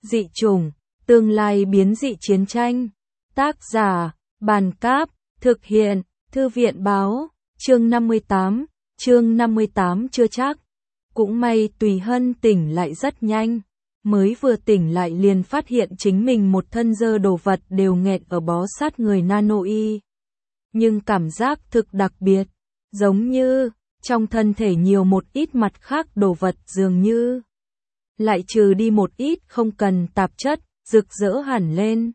Dị chủng, tương lai biến dị chiến tranh. Tác giả, Bàn Cáp, thực hiện, Thư viện Báo, chương 58, chưa chắc. Cũng may Tùy Hân tỉnh lại rất nhanh, mới vừa tỉnh lại liền phát hiện chính mình một thân dơ đồ vật đều nghẹt ở bó sát người Nano Y. Nhưng cảm giác thực đặc biệt, giống như trong thân thể nhiều một ít mặt khác đồ vật dường như lại trừ đi một ít không cần tạp chất, rực rỡ hẳn lên.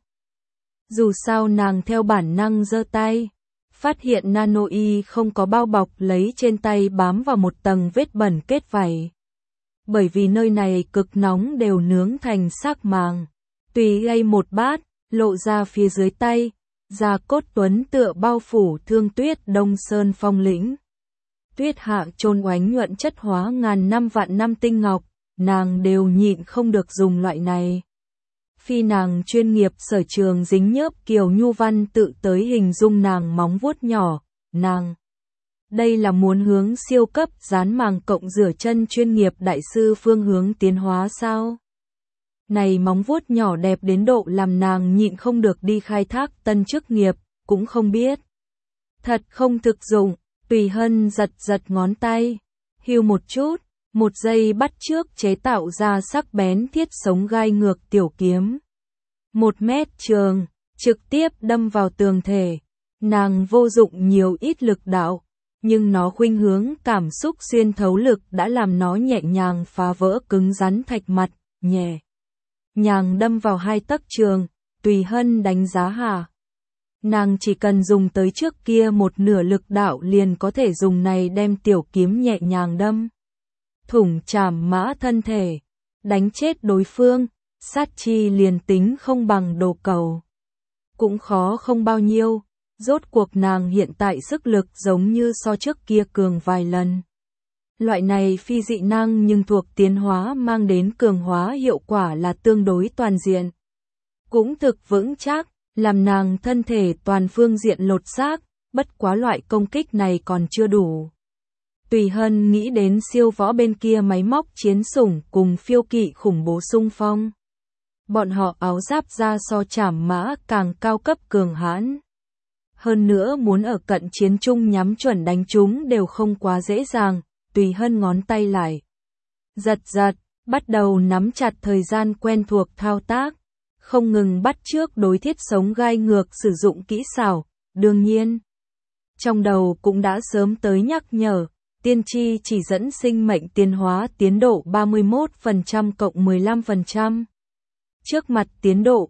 Dù sao nàng theo bản năng giơ tay, phát hiện Nano Y không có bao bọc lấy trên tay bám vào một tầng vết bẩn kết vảy. Bởi vì nơi này cực nóng đều nướng thành xác màng, tùy gây một bát, lộ ra phía dưới tay, da cốt tuấn tựa bao phủ Thương Tuyết Đông Sơn phong lĩnh. Tuyết hạ chôn oánh nhuận chất hóa ngàn năm vạn năm tinh ngọc, nàng đều nhịn không được dùng loại này. Phi nàng chuyên nghiệp sở trường dính nhớp Kiều Nhu Văn tự tới hình dung nàng móng vuốt nhỏ, nàng. Đây là muốn hướng siêu cấp dán màng cộng rửa chân chuyên nghiệp đại sư phương hướng tiến hóa sao? Này móng vuốt nhỏ đẹp đến độ làm nàng nhịn không được đi khai thác tân chức nghiệp, cũng không biết. Thật không thực dụng, Tùy Hân giật ngón tay, hưu một chút, một giây bắt chước chế tạo ra sắc bén thiết sống gai ngược tiểu kiếm. 1 mét trường, trực tiếp đâm vào tường thể, nàng vô dụng nhiều ít lực đạo, nhưng nó khuynh hướng cảm xúc xuyên thấu lực đã làm nó nhẹ nhàng phá vỡ cứng rắn thạch mặt, nhẹ nhàng đâm vào 2 tấc trường. Tùy Hân đánh giá hà. Nàng chỉ cần dùng tới trước kia một nửa lực đạo liền có thể dùng này đem tiểu kiếm nhẹ nhàng đâm thủng chảm mã thân thể, đánh chết đối phương, sát chi liền tính không bằng đồ cầu. Cũng khó không bao nhiêu, rốt cuộc nàng hiện tại sức lực giống như so trước kia cường vài lần. Loại này phi dị năng nhưng thuộc tiến hóa mang đến cường hóa hiệu quả là tương đối toàn diện. Cũng thực vững chắc, làm nàng thân thể toàn phương diện lột xác, bất quá loại công kích này còn chưa đủ. Tùy Hân nghĩ đến siêu võ bên kia máy móc chiến sủng cùng phiêu kỵ khủng bố xung phong. Bọn họ áo giáp da so chảm mã càng cao cấp cường hãn. Hơn nữa muốn ở cận chiến chung nhắm chuẩn đánh chúng đều không quá dễ dàng. Tùy Hân ngón tay lại giật, bắt đầu nắm chặt thời gian quen thuộc thao tác, không ngừng bắt chước đối thiết sống gai ngược sử dụng kỹ xảo. Đương nhiên, trong đầu cũng đã sớm tới nhắc nhở, tiên tri chỉ dẫn sinh mệnh tiến hóa tiến độ 31% cộng 15%. Trước mặt tiến độ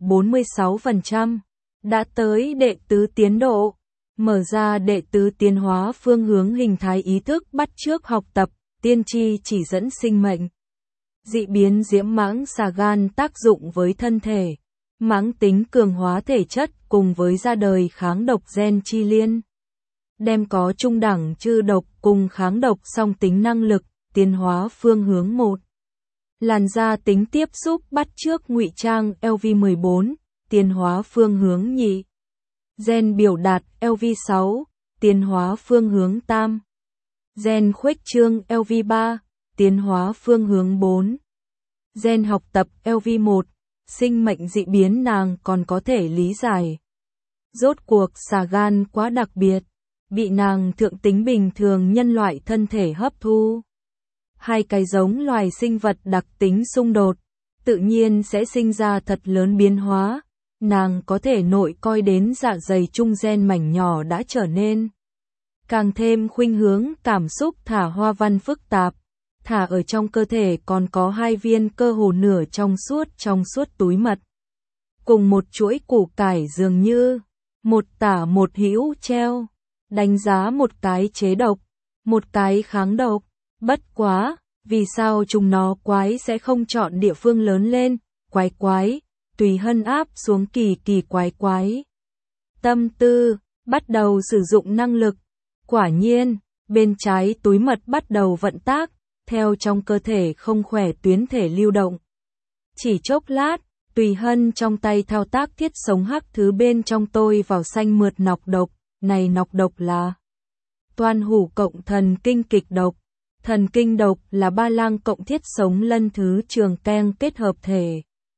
46%, đã tới đệ tứ tiến độ. Mở ra đệ tứ tiến hóa phương hướng hình thái ý thức bắt chước học tập, tiên tri chỉ dẫn sinh mệnh. Dị biến diễm mãng xà gan tác dụng với thân thể, mãng tính cường hóa thể chất cùng với ra đời kháng độc gen chi liên. Đem có trung đẳng trừ độc cùng kháng độc song tính năng lực, tiến hóa phương hướng 1. Làn da tính tiếp xúc bắt chước ngụy trang LV14, tiến hóa phương hướng nhị. Gen biểu đạt LV6, tiến hóa phương hướng tam. Gen khuếch trương LV3, tiến hóa phương hướng 4. Gen học tập LV1, sinh mệnh dị biến nàng còn có thể lý giải. Rốt cuộc xà gan quá đặc biệt, bị nàng thượng tính bình thường nhân loại thân thể hấp thu. 2 cái giống loài sinh vật đặc tính xung đột, tự nhiên sẽ sinh ra thật lớn biến hóa. Nàng có thể nội coi đến dạ dày trung gen mảnh nhỏ đã trở nên càng thêm khuynh hướng cảm xúc thả hoa văn phức tạp, thả ở trong cơ thể còn có 2 viên cơ hồ nửa trong suốt túi mật. Cùng một chuỗi củ cải dường như, một tả một hữu treo, đánh giá một cái chế độc, một cái kháng độc. Bất quá, vì sao chúng nó quái sẽ không chọn địa phương lớn lên, quái. Tùy Hân áp xuống kỳ quái. Tâm tư, bắt đầu sử dụng năng lực. Quả nhiên, bên trái túi mật bắt đầu vận tác, theo trong cơ thể không khỏe tuyến thể lưu động. Chỉ chốc lát, Tùy Hân trong tay thao tác thiết sống hắc thứ bên trong tôi vào xanh mượt nọc độc. Này nọc độc là toan hủ cộng thần kinh kịch độc. Thần kinh độc là ba lang cộng thiết sống lân thứ trường keng kết hợp thể.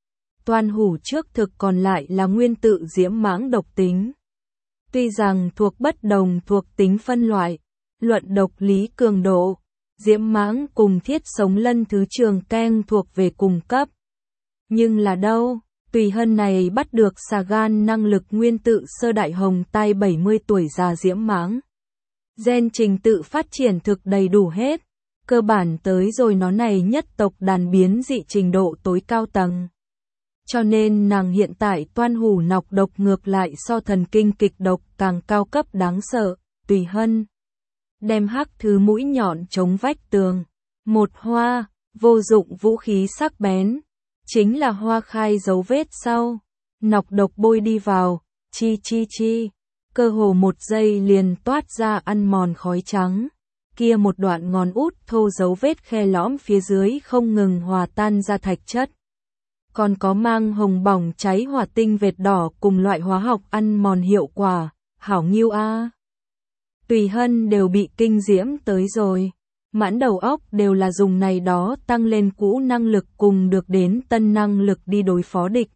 toan hủ trước thực còn lại là nguyên tử diễm mãng độc tính. Tuy rằng thuộc bất đồng thuộc tính phân loại, luận độc lý cường độ, diễm mãng cùng thiết sống lân thứ trường keng thuộc về cùng cấp. Nhưng là đâu, Tùy Hân này bắt được Sagan năng lực nguyên tử sơ đại hồng tai 70 tuổi già diễm mãng. Gen trình tự phát triển thực đầy đủ hết, cơ bản tới rồi nó này nhất tộc đàn biến dị trình độ tối cao tầng. Cho nên nàng hiện tại toan hủ nọc độc ngược lại so thần kinh kịch độc càng cao cấp đáng sợ. Tùy Hân đem hắc thứ mũi nhọn chống vách tường, một hoa, vô dụng vũ khí sắc bén, chính là hoa khai dấu vết sau, nọc độc bôi đi vào, chi chi chi, cơ hồ một giây liền toát ra ăn mòn khói trắng, kia một đoạn ngón út thô dấu vết khe lõm phía dưới không ngừng hòa tan ra thạch chất. Còn có mang hồng bỏng cháy hỏa tinh vệt đỏ cùng loại hóa học ăn mòn hiệu quả, hảo nghiêu a. Tùy Hân đều bị kinh diễm tới rồi, mãn đầu óc đều là dùng này đó tăng lên cũ năng lực cùng được đến tân năng lực đi đối phó địch.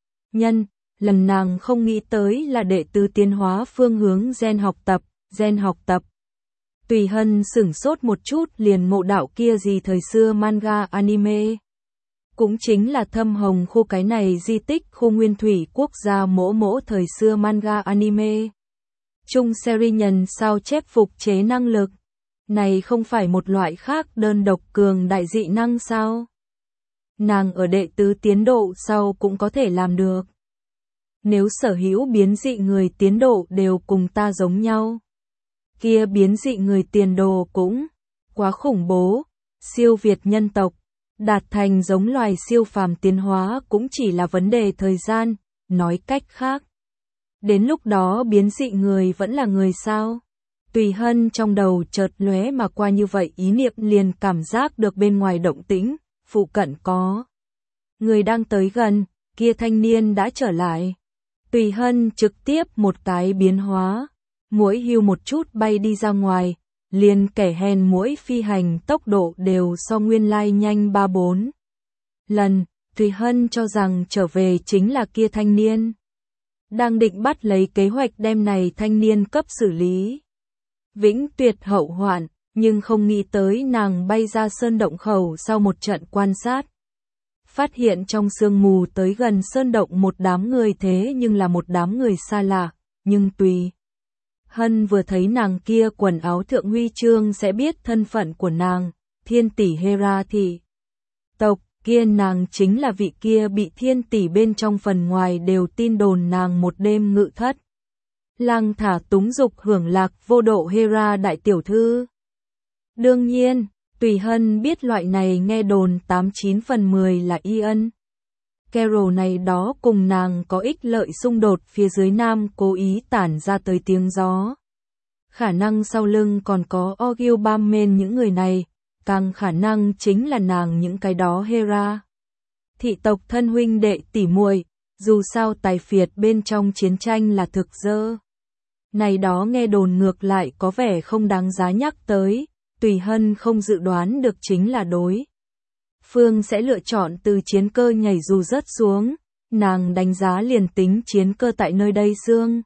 Lần nàng không nghĩ tới là đệ tứ tiến hóa phương hướng gen học tập. Tùy Hân sửng sốt một chút liền ngộ đạo kia gì thời xưa manga anime. Cũng chính là thâm hồng khu cái này di tích khu nguyên thủy quốc gia mỗ thời xưa manga anime. Trung series nhân sao chép phục chế năng lực. Này không phải một loại khác đơn độc cường đại dị năng sao? Nàng ở đệ tứ tiến độ sau cũng có thể làm được. Nếu sở hữu biến dị người tiến độ đều cùng ta giống nhau, kia biến dị người tiền đồ cũng quá khủng bố, siêu việt nhân tộc, đạt thành giống loài siêu phàm tiến hóa cũng chỉ là vấn đề thời gian, nói cách khác. Đến lúc đó biến dị người vẫn là người sao? Tùy Hân trong đầu chợt lóe mà qua như vậy ý niệm liền cảm giác được bên ngoài động tĩnh, phụ cận có người đang tới gần, kia thanh niên đã trở lại. Tùy Hân trực tiếp một cái biến hóa, muỗi hưu một chút bay đi ra ngoài, liền kẻ hèn muỗi phi hành tốc độ đều so nguyên lai nhanh 3-4 lần. Tùy Hân cho rằng trở về chính là kia thanh niên, đang định bắt lấy kế hoạch đem này thanh niên cấp xử lý vĩnh tuyệt hậu hoạn, nhưng không nghĩ tới nàng bay ra sơn động khẩu sau một trận quan sát. Phát hiện trong sương mù tới gần sơn động một đám người thế nhưng là một đám người xa lạ, nhưng Tùy Hân vừa thấy nàng kia quần áo thượng huy chương sẽ biết thân phận của nàng, thiên tỷ Hera thị tộc, kia nàng chính là vị kia bị thiên tỷ bên trong phần ngoài đều tin đồn nàng một đêm ngự thất lang thả túng dục hưởng lạc vô độ Hera đại tiểu thư. Đương nhiên, Tùy Hân biết loại này nghe đồn 89 phần 10 là Ian Carroll này đó cùng nàng có ích lợi xung đột phía dưới nam cố ý tản ra tới tiếng gió. Khả năng sau lưng còn có Ogil Bammen những người này, càng khả năng chính là nàng những cái đó Hera thị tộc thân huynh đệ tỉ muội, dù sao tài phiệt bên trong chiến tranh là thực dơ. Này đó nghe đồn ngược lại có vẻ không đáng giá nhắc tới, Tùy Hân không dự đoán được chính là đối phương sẽ lựa chọn từ chiến cơ nhảy dù rớt xuống, nàng đánh giá liền tính chiến cơ tại nơi đây sương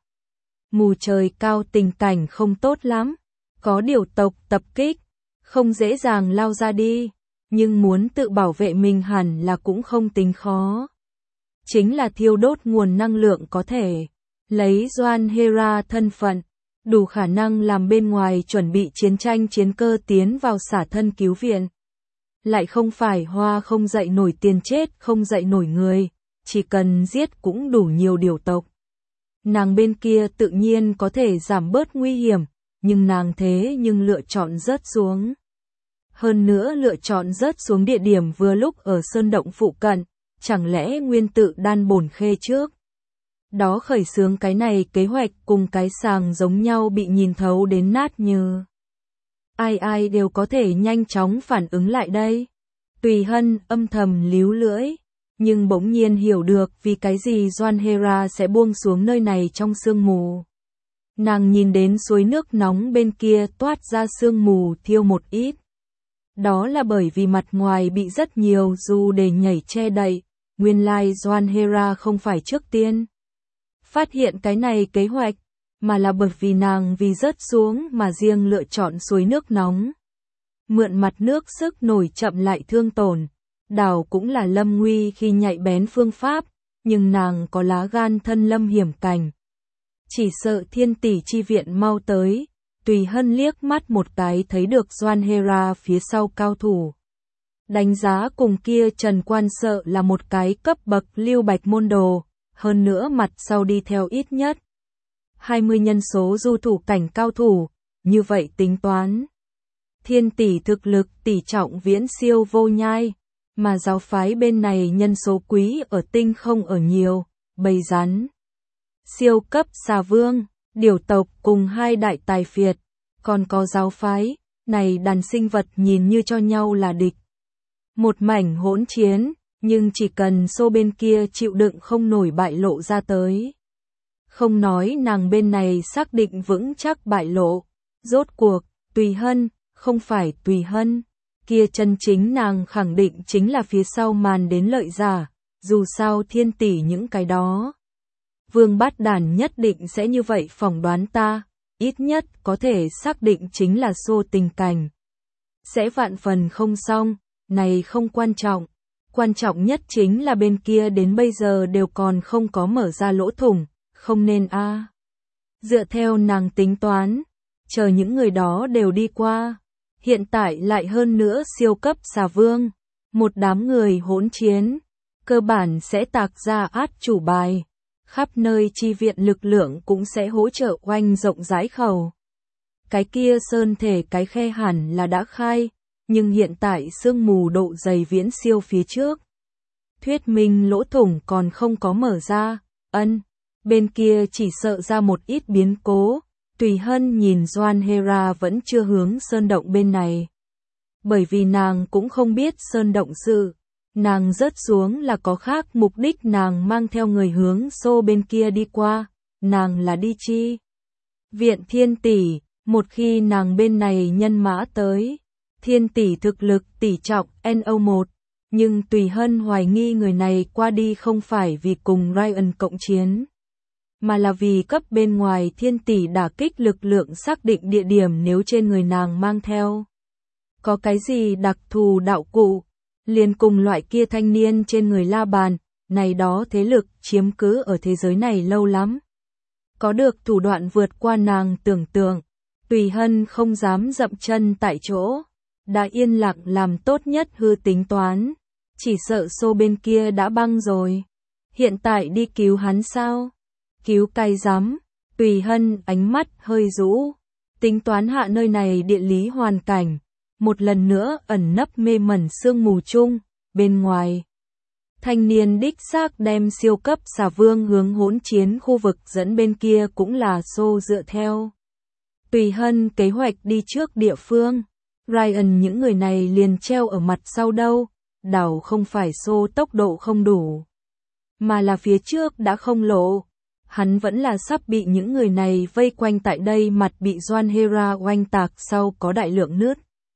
mù trời cao tình cảnh không tốt lắm, có điều tộc tập kích, không dễ dàng lao ra đi, nhưng muốn tự bảo vệ mình hẳn là cũng không tính khó. Chính là thiêu đốt nguồn năng lượng có thể lấy Doan Hera thân phận, đủ khả năng làm bên ngoài chuẩn bị chiến tranh chiến cơ tiến vào xả thân cứu viện. Lại không phải hoa không dậy nổi tiền chết không dậy nổi người, chỉ cần giết cũng đủ nhiều điều tộc. Nàng bên kia tự nhiên có thể giảm bớt nguy hiểm, nhưng nàng thế nhưng lựa chọn rớt xuống. Hơn nữa lựa chọn rớt xuống địa điểm vừa lúc ở sơn động phụ cận, chẳng lẽ nguyên tử đan bổn khê trước đó khởi xướng cái này kế hoạch cùng cái sàng giống nhau bị nhìn thấu đến nát như. Ai đều có thể nhanh chóng phản ứng lại đây. Tùy Hân âm thầm líu lưỡi, nhưng bỗng nhiên hiểu được vì cái gì Doan Hera sẽ buông xuống nơi này trong sương mù. Nàng nhìn đến suối nước nóng bên kia toát ra sương mù thiêu một ít. Đó là bởi vì mặt ngoài bị rất nhiều dù để nhảy che đậy, nguyên lai Doan Hera không phải trước tiên phát hiện cái này kế hoạch, mà là bởi vì nàng vì rớt xuống mà riêng lựa chọn suối nước nóng. Mượn mặt nước sức nổi chậm lại thương tổn, Đào cũng là lâm nguy khi nhạy bén phương pháp, nhưng nàng có lá gan thân lâm hiểm cảnh. Chỉ sợ thiên tỷ chi viện mau tới, Tùy Hân liếc mắt một cái thấy được Doan Hera phía sau cao thủ. Đánh giá cùng kia Trần Quan sợ là một cái cấp bậc Lưu Bạch môn đồ, hơn nữa mặt sau đi theo ít nhất 20 nhân số du thủ cảnh cao thủ, như vậy tính toán. Thiên tỷ thực lực tỷ trọng viễn siêu Vô Nhai, mà giáo phái bên này nhân số quý ở tinh không ở nhiều, bầy rắn. Siêu cấp xà vương, điểu tộc cùng hai đại tài phiệt, còn có giáo phái, này đàn sinh vật nhìn như cho nhau là địch. Một mảnh hỗn chiến, nhưng chỉ cần xô bên kia chịu đựng không nổi bại lộ ra tới. Không nói nàng bên này xác định vững chắc bại lộ, rốt cuộc, Tùy Hân, không phải Tùy Hân, kia chân chính nàng khẳng định chính là phía sau màn đến lợi giả, dù sao thiên tỷ những cái đó. Vương Bát Đản nhất định sẽ như vậy phỏng đoán ta, ít nhất có thể xác định chính là xô tình cảnh. Sẽ vạn phần không xong, này không quan trọng. Quan trọng nhất chính là bên kia đến bây giờ đều còn không có mở ra lỗ thủng, không nên a. Dựa theo nàng tính toán, chờ những người đó đều đi qua, hiện tại lại hơn nữa siêu cấp xà vương, một đám người hỗn chiến, cơ bản sẽ tạc ra át chủ bài, khắp nơi chi viện lực lượng cũng sẽ hỗ trợ oanh rộng rãi khẩu. Cái kia sơn thể cái khe hẳn là đã khai, nhưng hiện tại sương mù độ dày viễn siêu phía trước. Thuyết minh lỗ thủng còn không có mở ra, bên kia chỉ sợ ra một ít biến cố, Tùy Hân nhìn Doan Hera vẫn chưa hướng sơn động bên này. Bởi vì nàng cũng không biết sơn động sự, nàng rớt xuống là có khác mục đích nàng mang theo người hướng xô bên kia đi qua, nàng là đi chi. Viện thiên tỷ, một khi nàng bên này nhân mã tới. Thiên tỷ thực lực tỷ trọng NO1, nhưng Tùy Hân hoài nghi người này qua đi không phải vì cùng Ryan cộng chiến, mà là vì cấp bên ngoài thiên tỷ đả kích lực lượng xác định địa điểm nếu trên người nàng mang theo. Có cái gì đặc thù đạo cụ, liền cùng loại kia thanh niên trên người La Bàn, này đó thế lực chiếm cứ ở thế giới này lâu lắm. Có được thủ đoạn vượt qua nàng tưởng tượng, Tùy Hân không dám dậm chân tại chỗ. Đã yên lặng làm tốt nhất hư tính toán, chỉ sợ xô bên kia đã băng rồi. Hiện tại đi cứu hắn sao? Cứu cay rắm, Tùy Hân ánh mắt hơi rũ, tính toán hạ nơi này địa lý hoàn cảnh, một lần nữa ẩn nấp mê mẩn sương mù chung, bên ngoài. Thanh niên đích xác đem siêu cấp xà vương hướng hỗn chiến khu vực dẫn bên kia cũng là xô dựa theo. Tùy Hân kế hoạch đi trước địa phương. Ryan những người này liền treo ở mặt sau đâu, đảo không phải xô tốc độ không đủ, mà là phía trước đã không lộ. Hắn vẫn là sắp bị những người này vây quanh tại đây mặt bị Doan Hera oanh tạc sau có đại lượng nứt.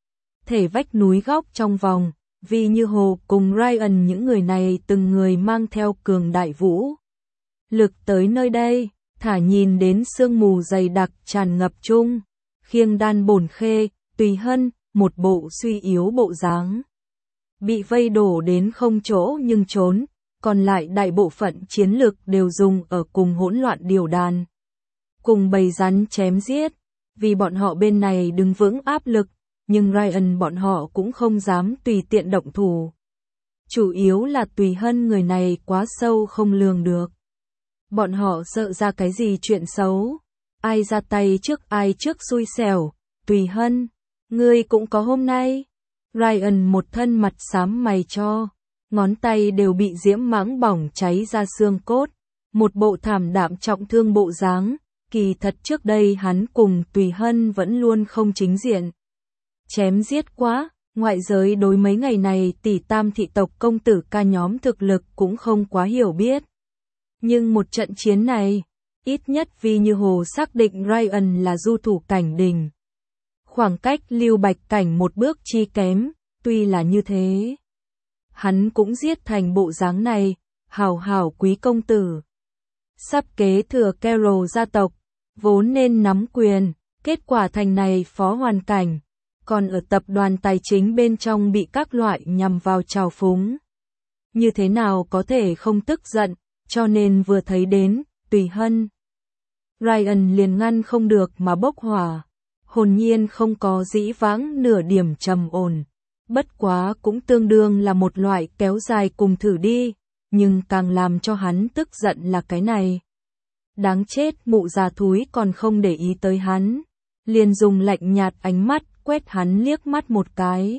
Thể vách núi góc trong vòng, vì như hồ cùng Ryan những người này từng người mang theo cường đại vũ. Lực tới nơi đây, thả nhìn đến sương mù dày đặc tràn ngập chung, khiêng đan bổn khê, Tùy Hân, một bộ suy yếu bộ dáng. Bị vây đổ đến không chỗ nhưng trốn, còn lại đại bộ phận chiến lực đều dùng ở cùng hỗn loạn điều đàn. Cùng bầy rắn chém giết, vì bọn họ bên này đứng vững áp lực, nhưng Ryan bọn họ cũng không dám tùy tiện động thủ. Chủ yếu là Tùy Hân người này quá sâu không lường được. Bọn họ sợ ra cái gì chuyện xấu, ai ra tay trước ai trước xui xẻo, Tùy Hân. Ngươi cũng có hôm nay. Ryan một thân mặt xám mày cho, ngón tay đều bị diễm mãng bỏng cháy ra xương cốt, một bộ thảm đạm trọng thương bộ dáng, kỳ thật trước đây hắn cùng Tùy Hân vẫn luôn không chính diện. Chém giết quá, ngoại giới đối mấy ngày này tỷ tam thị tộc công tử ca nhóm thực lực cũng không quá hiểu biết. Nhưng một trận chiến này, ít nhất vì như hồ xác định Ryan là du thủ cảnh đỉnh. Khoảng cách Lưu Bạch cảnh một bước chi kém, tuy là như thế. hắn cũng giết thành bộ dáng này, hảo hảo quý công tử. Sắp kế thừa Carol gia tộc, vốn nên nắm quyền, kết quả thành này phó hoàn cảnh, còn ở tập đoàn tài chính bên trong bị các loại nhằm vào trào phúng. Như thế nào có thể không tức giận, cho nên vừa thấy đến, Tùy Hân. Ryan liền ngăn không được mà bốc hỏa, hồn nhiên không có dĩ vãng nửa điểm trầm ổn. Bất quá cũng tương đương là một loại kéo dài cùng thử đi, nhưng càng làm cho hắn tức giận là cái này. Đáng chết, mụ già thúi còn không để ý tới hắn, liền dùng lạnh nhạt ánh mắt quét hắn liếc mắt một cái.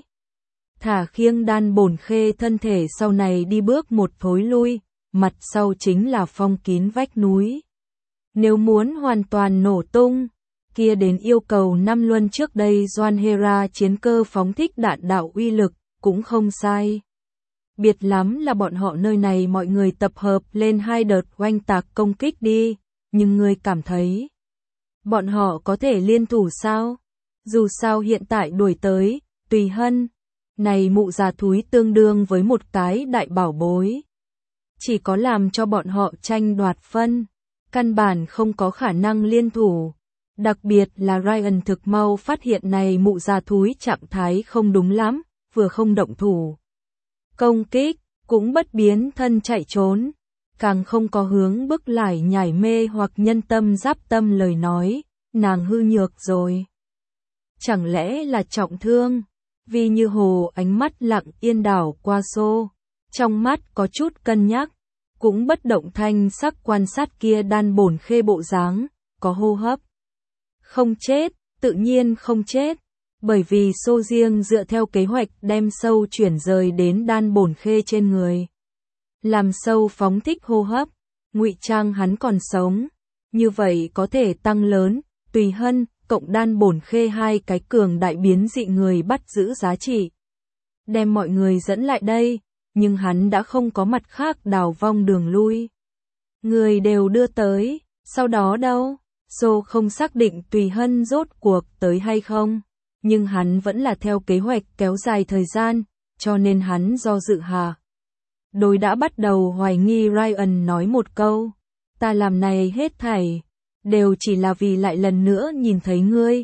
Thả khiêng Đan Bổn Khê thân thể sau này đi bước một thối lui, mặt sau chính là phong kín vách núi. Nếu muốn hoàn toàn nổ tung, kia đến yêu cầu năm luân trước đây Doan Hera chiến cơ phóng thích đạn đạo uy lực, cũng không sai. Biệt lắm là bọn họ nơi này mọi người tập hợp lên 2 đợt oanh tạc công kích đi, nhưng ngươi cảm thấy bọn họ có thể liên thủ sao? Dù sao hiện tại đuổi tới, Tùy Hân, này mụ già thúi tương đương với một cái đại bảo bối. Chỉ có làm cho bọn họ tranh đoạt phân, căn bản không có khả năng liên thủ. Đặc biệt là Ryan thực mau phát hiện này mụ già thúi trạng thái không đúng lắm, vừa không động thủ công kích, cũng bất biến thân chạy trốn, càng không có hướng bức lải nhảy mê hoặc nhân tâm giáp tâm lời nói, nàng hư nhược rồi. Chẳng lẽ là trọng thương? Vì Như Hồ ánh mắt lặng yên đảo qua xô, trong mắt có chút cân nhắc, cũng bất động thanh sắc quan sát kia Đan Bổn Khê bộ dáng, có hô hấp. Không chết, tự nhiên không chết, bởi vì xô riêng dựa theo kế hoạch đem sâu chuyển rời đến Đan Bổn Khê trên người. Làm sâu phóng thích hô hấp, ngụy trang hắn còn sống, như vậy có thể tăng lớn, Tùy Hân, cộng Đan Bổn Khê 2 cái cường đại biến dị người bắt giữ giá trị. Đem mọi người dẫn lại đây, nhưng hắn đã không có mặt khác đào vong đường lui. Người đều đưa tới, sau đó đâu? Sô không xác định Tùy Hân rốt cuộc tới hay không, nhưng hắn vẫn là theo kế hoạch kéo dài thời gian, cho nên hắn do dự hà. Đối đã bắt đầu hoài nghi Ryan nói một câu, ta làm này hết thảy, đều chỉ là vì lại lần nữa nhìn thấy ngươi,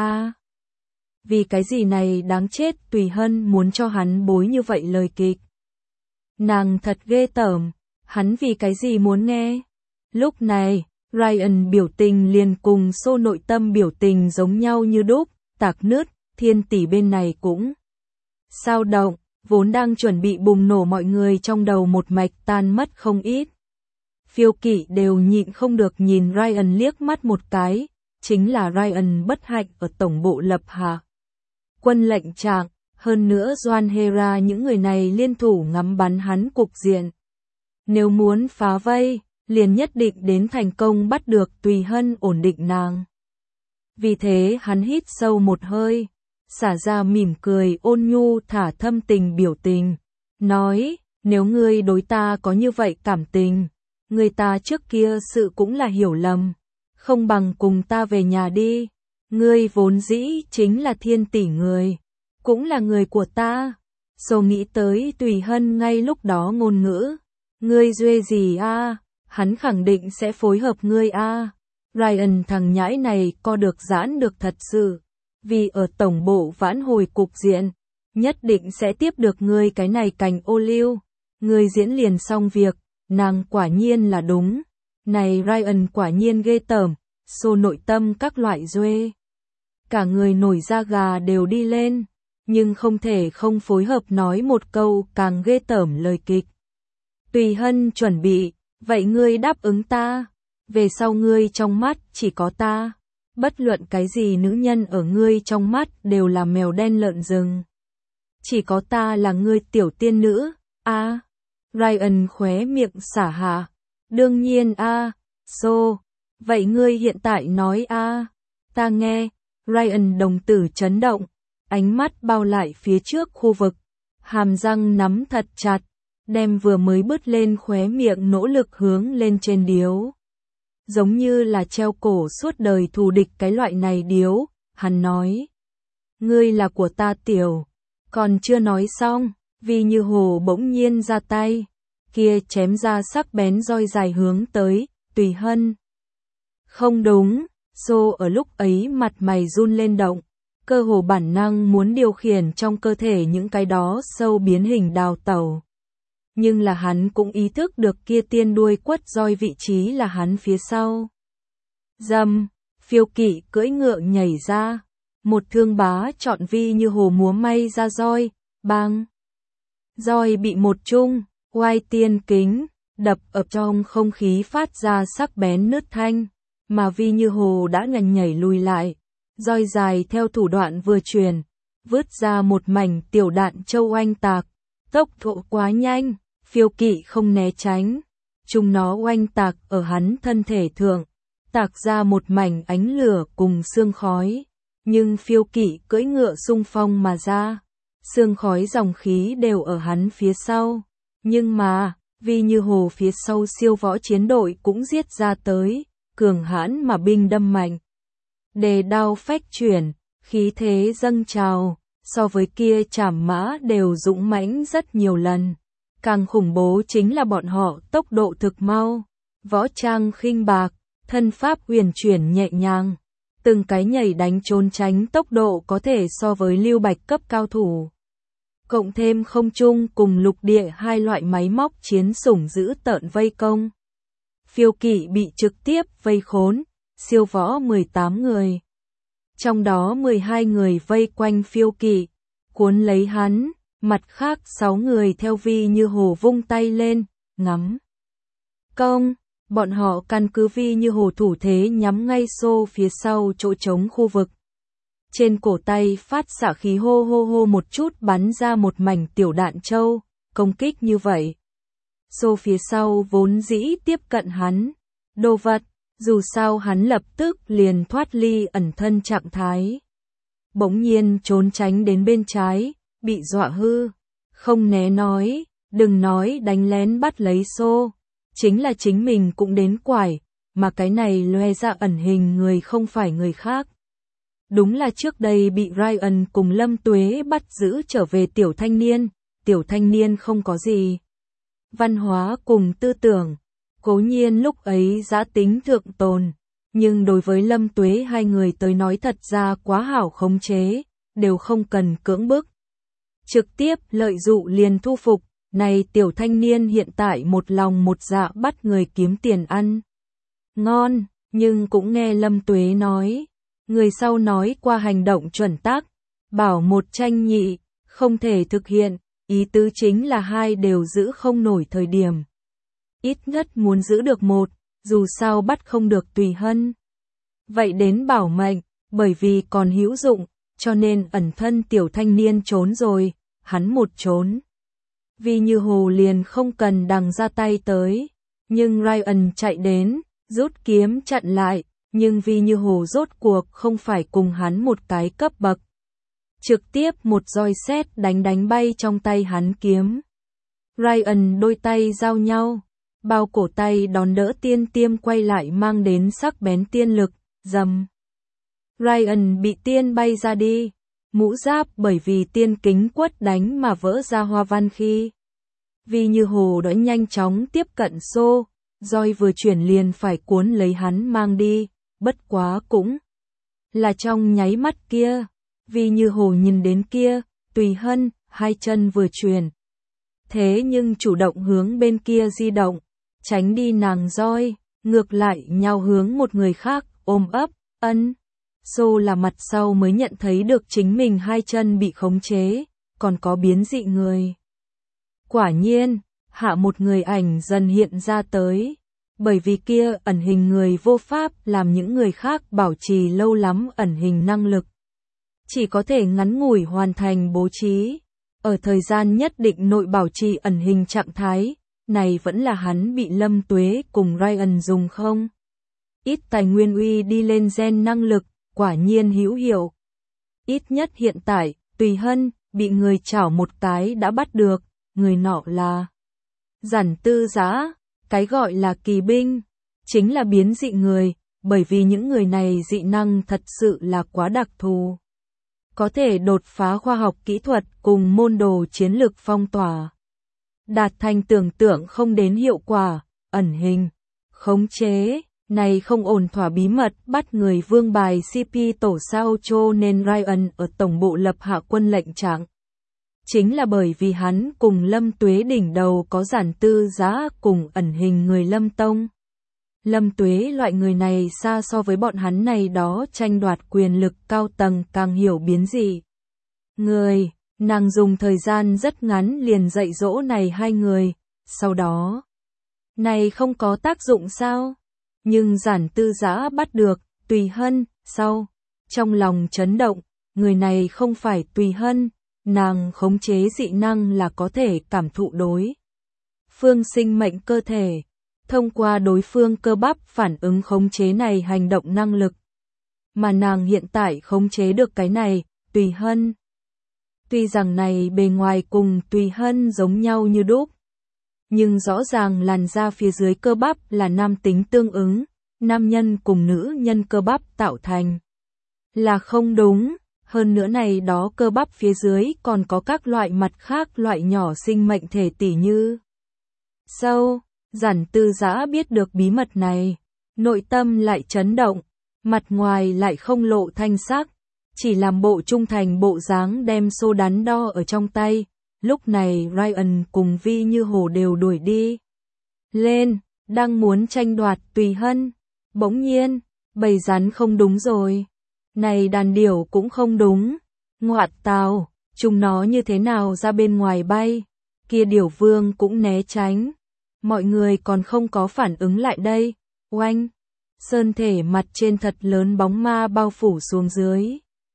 vì cái gì này đáng chết, Tùy Hân muốn cho hắn bối như vậy lời kịch. Nàng thật ghê tởm, hắn vì cái gì muốn nghe. Lúc này, Ryan biểu tình liền cùng xô nội tâm biểu tình giống nhau như đúc, tạc nứt, Thiên Tỷ bên này cũng sao động, vốn đang chuẩn bị bùng nổ mọi người trong đầu một mạch tan mất không ít. Phiêu kỵ đều nhịn không được nhìn Ryan liếc mắt một cái, chính là Ryan bất hạnh ở tổng bộ lập hạ quân lệnh trạng, hơn nữa Doan Hera những người này liên thủ ngắm bắn hắn cục diện. Nếu muốn phá vây, liền nhất định đến thành công bắt được Tùy Hân ổn định nàng. Vì thế hắn hít sâu một hơi, xả ra mỉm cười ôn nhu thả thâm tình biểu tình, nói, nếu ngươi đối ta có như vậy cảm tình, người ta trước kia sự cũng là hiểu lầm, không bằng cùng ta về nhà đi, ngươi vốn dĩ chính là Thiên Tỷ người, cũng là người của ta. Sô nghĩ tới Tùy Hân ngay lúc đó ngôn ngữ, ngươi duê gì hắn khẳng định sẽ phối hợp ngươi Ryan thằng nhãi này co được giãn được thật sự, vì ở tổng bộ vãn hồi cục diện, nhất định sẽ tiếp được ngươi cái này cành ô liu, ngươi diễn liền xong việc, nàng quả nhiên là đúng, này Ryan quả nhiên ghê tởm, Sô nội tâm các loại duê. Cả người nổi da gà đều đi lên, nhưng không thể không phối hợp nói một câu càng ghê tởm lời kịch. Tùy Hân chuẩn bị, vậy ngươi đáp ứng ta, về sau ngươi trong mắt chỉ có ta, bất luận cái gì nữ nhân ở ngươi trong mắt đều là mèo đen lợn rừng. Chỉ có ta là ngươi tiểu tiên nữ, Ryan khóe miệng xả hạ, đương nhiên Sô, vậy ngươi hiện tại nói ta nghe, Ryan đồng tử chấn động, ánh mắt bao lại phía trước khu vực, hàm răng nắm thật chặt, đem vừa mới bứt lên khóe miệng nỗ lực hướng lên trên điếu. Giống như là treo cổ suốt đời thù địch cái loại này điếu, hắn nói. Ngươi là của ta tiểu, còn chưa nói xong, Vi Như Hồ bỗng nhiên ra tay, kia chém ra sắc bén roi dài hướng tới Tùy Hân. Không đúng, Xô ở lúc ấy mặt mày run lên động, cơ hồ bản năng muốn điều khiển trong cơ thể những cái đó sâu biến hình đào tẩu. Nhưng là hắn cũng ý thức được kia tiên đuôi quất roi vị trí là hắn phía sau. Dầm, phiêu kỵ cưỡi ngựa nhảy ra, một thương bá chọn Vi Như Hồ múa may ra roi, bang. Roi bị một chung, oai tiên kính, đập ở trong không khí phát ra sắc bén nứt thanh, mà Vi Như Hồ đã nhảy lùi lại, roi dài theo thủ đoạn vừa truyền, vứt ra một mảnh tiểu đạn châu oanh tạc, tốc độ quá nhanh, phiêu kỵ không né tránh, chúng nó oanh tạc ở hắn thân thể thượng, tạc ra một mảnh ánh lửa cùng sương khói, nhưng phiêu kỵ cưỡi ngựa xung phong mà ra, sương khói dòng khí đều ở hắn phía sau, nhưng mà, Vi Như Hồ phía sau siêu võ chiến đội cũng giết ra tới, cường hãn mà binh đâm mạnh. Đề đao phách chuyển, khí thế dâng trào, so với kia trảm mã đều dũng mãnh rất nhiều lần. Càng khủng bố chính là bọn họ tốc độ thực mau, võ trang khinh bạc, thân pháp huyền chuyển nhẹ nhàng, từng cái nhảy đánh trốn tránh tốc độ có thể so với Lưu Bạch cấp cao thủ. Cộng thêm không trung cùng lục địa hai loại máy móc chiến sủng giữ tợn vây công. Phiêu kỵ bị trực tiếp vây khốn, siêu võ 18 người. Trong đó 12 người vây quanh phiêu kỵ, cuốn lấy hắn, mặt khác 6 người theo Vi Như Hồ vung tay lên, ngắm. Công, bọn họ căn cứ Vi Như Hồ thủ thế nhắm ngay Xô phía sau chỗ trống khu vực. Trên cổ tay phát xạ khí hô hô hô một chút bắn ra một mảnh tiểu đạn châu, công kích như vậy. Xô phía sau vốn dĩ tiếp cận hắn, đồ vật, dù sao hắn lập tức liền thoát ly ẩn thân trạng thái. Bỗng nhiên trốn tránh đến bên trái, bị dọa hư, không né nói, đừng nói đánh lén bắt lấy Xô, chính là chính mình cũng đến quải, mà cái này loe ra ẩn hình người không phải người khác. Đúng là trước đây bị Ryan cùng Lâm Tuế bắt giữ trở về tiểu thanh niên không có gì. Văn hóa cùng tư tưởng, cố nhiên lúc ấy giá tính thượng tồn, nhưng đối với Lâm Tuế hai người tới nói thật ra quá hảo khống chế, đều không cần cưỡng bức. Trực tiếp lợi dụ liền thu phục, này tiểu thanh niên hiện tại một lòng một dạ bắt người kiếm tiền ăn. Ngon, nhưng cũng nghe Lâm Tuế nói, người sau nói qua hành động chuẩn tác, bảo một tranh nhị, không thể thực hiện, ý tứ chính là hai đều giữ không nổi thời điểm. Ít nhất muốn giữ được một, dù sao bắt không được Tùy Hân. Vậy đến bảo mệnh, bởi vì còn hữu dụng, cho nên ẩn thân tiểu thanh niên trốn rồi, hắn một trốn. Vi Như Hồ liền không cần đằng ra tay tới, nhưng Ryan chạy đến, rút kiếm chặn lại, nhưng Vi Như Hồ rốt cuộc không phải cùng hắn một cái cấp bậc. Trực tiếp một roi sét đánh bay trong tay hắn kiếm. Ryan đôi tay giao nhau, bao cổ tay đón đỡ tiên tiêm quay lại mang đến sắc bén tiên lực, dầm. Ryan bị tiên bay ra đi, mũ giáp bởi vì tiên kính quất đánh mà vỡ ra hoa văn khi. Vi Như Hồ đã nhanh chóng tiếp cận Xô, roi vừa chuyển liền phải cuốn lấy hắn mang đi, bất quá cũng là trong nháy mắt kia. Vi Như Hồ nhìn đến kia, Tùy Hân, hai chân vừa chuyển. Thế nhưng chủ động hướng bên kia di động, tránh đi nàng roi, ngược lại nhào hướng một người khác, ôm ấp, ân. Xô là mặt sau mới nhận thấy được chính mình hai chân bị khống chế, còn có biến dị người. Quả nhiên, hạ một người ảnh dần hiện ra tới, bởi vì kia ẩn hình người vô pháp làm những người khác bảo trì lâu lắm ẩn hình năng lực. Chỉ có thể ngắn ngủi hoàn thành bố trí, ở thời gian nhất định nội bảo trì ẩn hình trạng thái, này vẫn là hắn bị Lâm Tuế cùng Ryan dùng không? Ít tài nguyên uy đi lên gen năng lực, quả nhiên hữu hiệu. Ít nhất hiện tại, Tùy Hân, bị người chảo một cái đã bắt được, người nọ là Giản Tư Giã, cái gọi là kỳ binh, chính là biến dị người, bởi vì những người này dị năng thật sự là quá đặc thù. có thể đột phá khoa học kỹ thuật cùng môn đồ chiến lược phong tỏa. Đạt thành tưởng tượng không đến hiệu quả, ẩn hình, khống chế, này không ổn thỏa bí mật bắt người vương bài CP tổ sao cho nên Ryan ở tổng bộ lập hạ quân lệnh trạng. Chính là bởi vì hắn cùng Lâm Tuế đỉnh đầu có Giản Tư Giã cùng ẩn hình người Lâm Tông. Lâm Tuế loại người này xa so với bọn hắn này đó tranh đoạt quyền lực cao tầng càng hiểu biến dị. Người, nàng dùng thời gian rất ngắn liền dạy dỗ này hai người, sau đó. Này không có tác dụng sao? Nhưng Giản Tư Giã bắt được, Tùy Hân, sau. Trong lòng chấn động, người này không phải Tùy Hân, nàng khống chế dị năng là có thể cảm thụ đối phương sinh mệnh cơ thể. Thông qua đối phương cơ bắp phản ứng khống chế này hành động năng lực. Mà nàng hiện tại khống chế được cái này, Tùy Hân. Tuy rằng này bề ngoài cùng Tùy Hân giống nhau như đúc. Nhưng rõ ràng làn da phía dưới cơ bắp là nam tính tương ứng, nam nhân cùng nữ nhân cơ bắp tạo thành. Là không đúng, hơn nữa này đó cơ bắp phía dưới còn có các loại mặt khác loại nhỏ sinh mệnh thể tỉ như. Sâu. Giản Tư Giã biết được bí mật này, nội tâm lại chấn động, mặt ngoài lại không lộ thanh sắc, chỉ làm bộ trung thành bộ dáng đem xô đắn đo ở trong tay. Lúc này Ryan cùng Vi Như Hồ đều đuổi đi lên, đang muốn tranh đoạt Tùy Hân. Bỗng nhiên, bầy rắn không đúng rồi. Này đàn điểu cũng không đúng. Ngoạn tào, chúng nó như thế nào ra bên ngoài bay. Kia điểu vương cũng né tránh. Mọi người còn không có phản ứng lại đây. Oanh, sơn thể mặt trên thật lớn bóng ma bao phủ xuống dưới.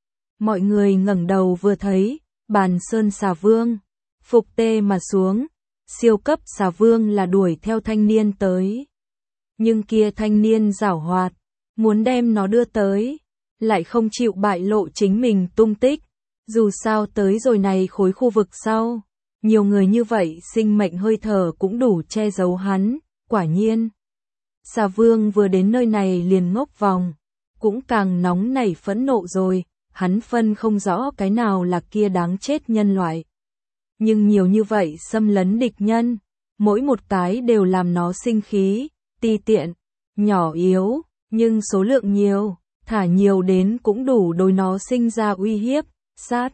Mọi người ngẩng đầu vừa thấy, bàn sơn xà vương. Phục tê mà xuống, siêu cấp xà vương là đuổi theo thanh niên tới. Nhưng kia thanh niên giảo hoạt, muốn đem nó đưa tới, lại không chịu bại lộ chính mình tung tích. Dù sao tới rồi này khối khu vực sau, nhiều người như vậy sinh mệnh hơi thở cũng đủ che giấu hắn, quả nhiên. Xà vương vừa đến nơi này liền ngốc vòng, cũng càng nóng nảy phẫn nộ rồi, hắn phân không rõ cái nào là kia đáng chết nhân loại. Nhưng nhiều như vậy xâm lấn địch nhân, mỗi một cái đều làm nó sinh khí, ti tiện, nhỏ yếu, nhưng số lượng nhiều, thả nhiều đến cũng đủ đối nó sinh ra uy hiếp, sát.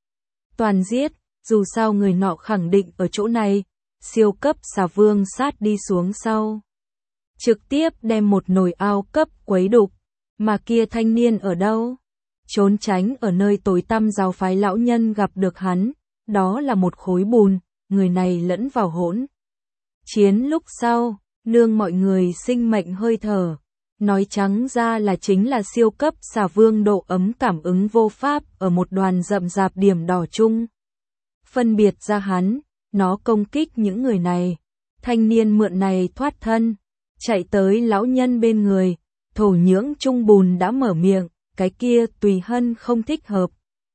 Toàn giết, dù sao người nọ khẳng định ở chỗ này, siêu cấp xà vương sát đi xuống sau. Trực tiếp đem một nồi ao cấp quấy đục, mà kia thanh niên ở đâu? Trốn tránh ở nơi tối tăm giáo phái lão nhân gặp được hắn. Đó là một khối bùn, người này lẫn vào hỗn chiến lúc sau, nương mọi người sinh mệnh hơi thở. Nói trắng ra là chính là siêu cấp xà vương độ ấm cảm ứng vô pháp ở một đoàn rậm rạp điểm đỏ chung. Phân biệt ra hắn, nó công kích những người này. Thanh niên mượn này thoát thân, chạy tới lão nhân bên người, thổ nhưỡng chung bùn đã mở miệng, cái kia Tùy Hân không thích hợp.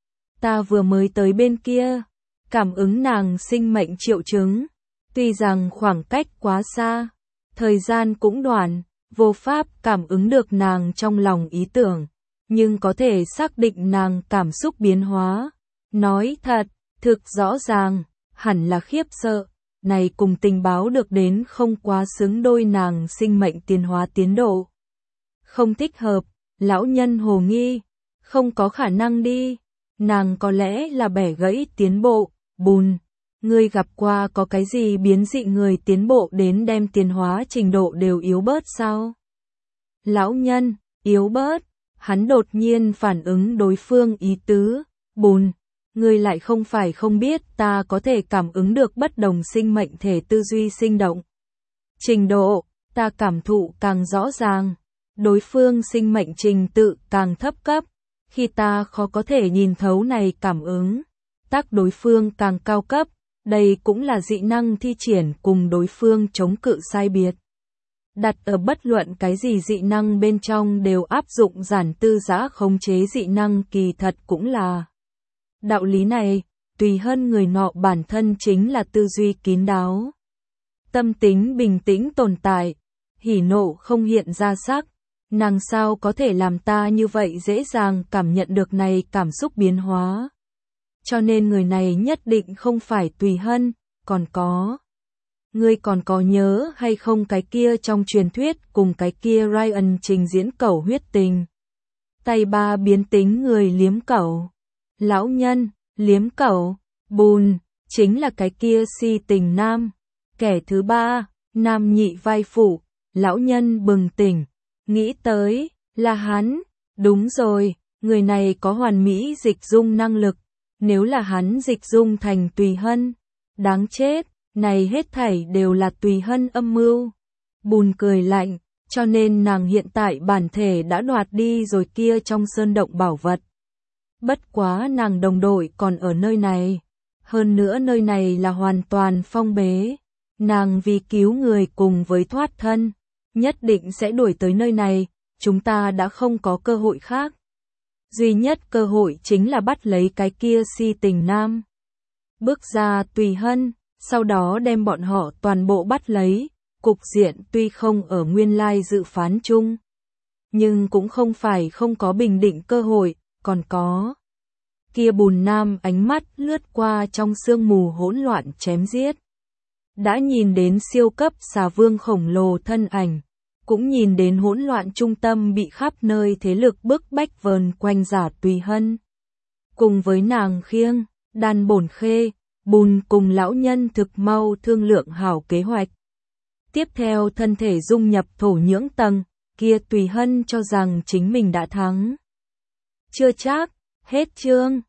Ta vừa mới tới bên kia. Cảm ứng nàng sinh mệnh triệu chứng, tuy rằng khoảng cách quá xa, thời gian cũng đoạn, vô pháp cảm ứng được nàng trong lòng ý tưởng, nhưng có thể xác định nàng cảm xúc biến hóa. Nói thật, thực rõ ràng, hẳn là khiếp sợ, này cùng tình báo được đến không quá xứng đôi nàng sinh mệnh tiến hóa tiến độ. Không thích hợp, lão nhân hồ nghi, không có khả năng đi, nàng có lẽ là bẻ gãy tiến bộ. Bùn, ngươi gặp qua có cái gì biến dị người tiến bộ đến đem tiến hóa trình độ đều yếu bớt sao? Lão nhân, yếu bớt, hắn đột nhiên phản ứng đối phương ý tứ, bùn, ngươi lại không phải không biết ta có thể cảm ứng được bất đồng sinh mệnh thể tư duy sinh động. Trình độ, ta cảm thụ càng rõ ràng, đối phương sinh mệnh trình tự càng thấp cấp, khi ta khó có thể nhìn thấu này cảm ứng. Tác đối phương càng cao cấp, đây cũng là dị năng thi triển cùng đối phương chống cự sai biệt. Đặt ở bất luận cái gì dị năng bên trong đều áp dụng Giản Tư Giã khống chế dị năng kỳ thật cũng là. Đạo lý này, Tùy Hân người nọ bản thân chính là tư duy kín đáo. Tâm tính bình tĩnh tồn tại, hỉ nộ không hiện ra sắc, Nàng sao có thể làm ta như vậy dễ dàng cảm nhận được này cảm xúc biến hóa. Cho nên người này nhất định không phải Tùy Hân, còn có. Ngươi còn có nhớ hay không cái kia trong truyền thuyết cùng cái kia Ryan trình diễn cẩu huyết tình. Tay ba biến tính người liếm cẩu. Lão nhân, liếm cẩu, bùn, chính là cái kia si tình nam. Kẻ thứ ba, nam nhị vai phụ, lão nhân bừng tỉnh, nghĩ tới, là hắn, đúng rồi, người này có hoàn mỹ dịch dung năng lực, nếu là hắn dịch dung thành Tùy Hân, đáng chết, này hết thảy đều là Tùy Hân âm mưu. Bùn cười lạnh, cho nên nàng hiện tại bản thể đã đoạt đi rồi kia trong sơn động bảo vật. Bất quá nàng đồng đội còn ở nơi này, hơn nữa nơi này là hoàn toàn phong bế. Nàng vì cứu người cùng với thoát thân, nhất định sẽ đuổi tới nơi này, chúng ta đã không có cơ hội khác. Duy nhất cơ hội chính là bắt lấy cái kia si tình nam. Bước ra Tùy Hân, sau đó đem bọn họ toàn bộ bắt lấy, cục diện tuy không ở nguyên lai dự phán chung, nhưng cũng không phải không có bình định cơ hội, còn có. Kia bùn nam ánh mắt lướt qua trong sương mù hỗn loạn chém giết. Đã nhìn đến siêu cấp xà vương khổng lồ thân ảnh, cũng nhìn đến hỗn loạn trung tâm bị khắp nơi thế lực bức bách vờn quanh giả Tùy Hân. Cùng với nàng khiêng, đan bổn khê, bùn cùng lão nhân thực mau thương lượng hảo kế hoạch. Tiếp theo thân thể dung nhập thổ nhưỡng tầng, kia Tùy Hân cho rằng chính mình đã thắng. Chưa chắc, hết chương.